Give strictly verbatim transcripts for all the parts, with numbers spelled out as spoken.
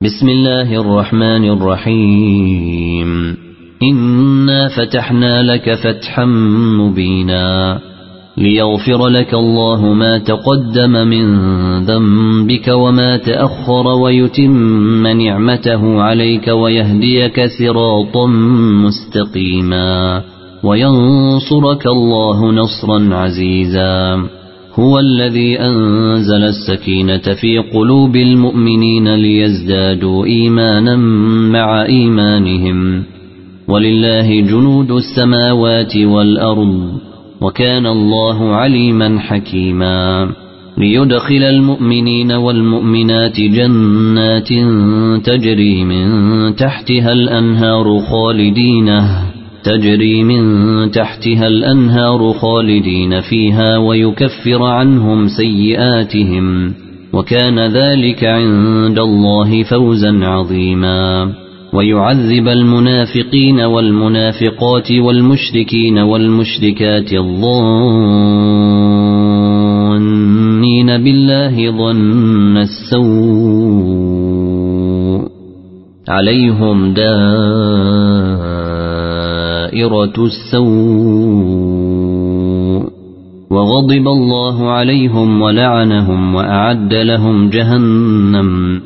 بسم الله الرحمن الرحيم إنا فتحنا لك فتحا مبينا ليغفر لك الله ما تقدم من ذنبك وما تأخر ويتم نعمته عليك ويهديك صراطا مستقيما وينصرك الله نصرا عزيزا هو الذي أنزل السكينة في قلوب المؤمنين ليزدادوا إيمانا مع إيمانهم ولله جنود السماوات والأرض وكان الله عليما حكيما ليدخل المؤمنين والمؤمنات جنات تجري من تحتها الأنهار خالدين تجري من تحتها الأنهار خالدين فيها ويكفر عنهم سيئاتهم وكان ذلك عند الله فوزا عظيما ويعذب المنافقين والمنافقات والمشركين والمشركات الظانين بالله ظن السوء عليهم دائرة السوء وغضب الله عليهم ولعنهم وأعد لهم جهنم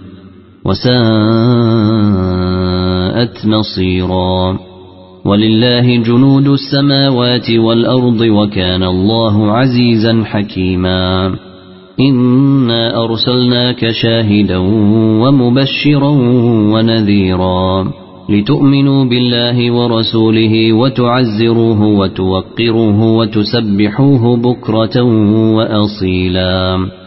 وساءت مصيرا ولله جنود السماوات والأرض وكان الله عزيزا حكيما إنا أرسلناك شاهدا ومبشرا ونذيرا لتؤمنوا بالله ورسوله وتعزروه وتوقروه وتسبحوه بكرة وأصيلا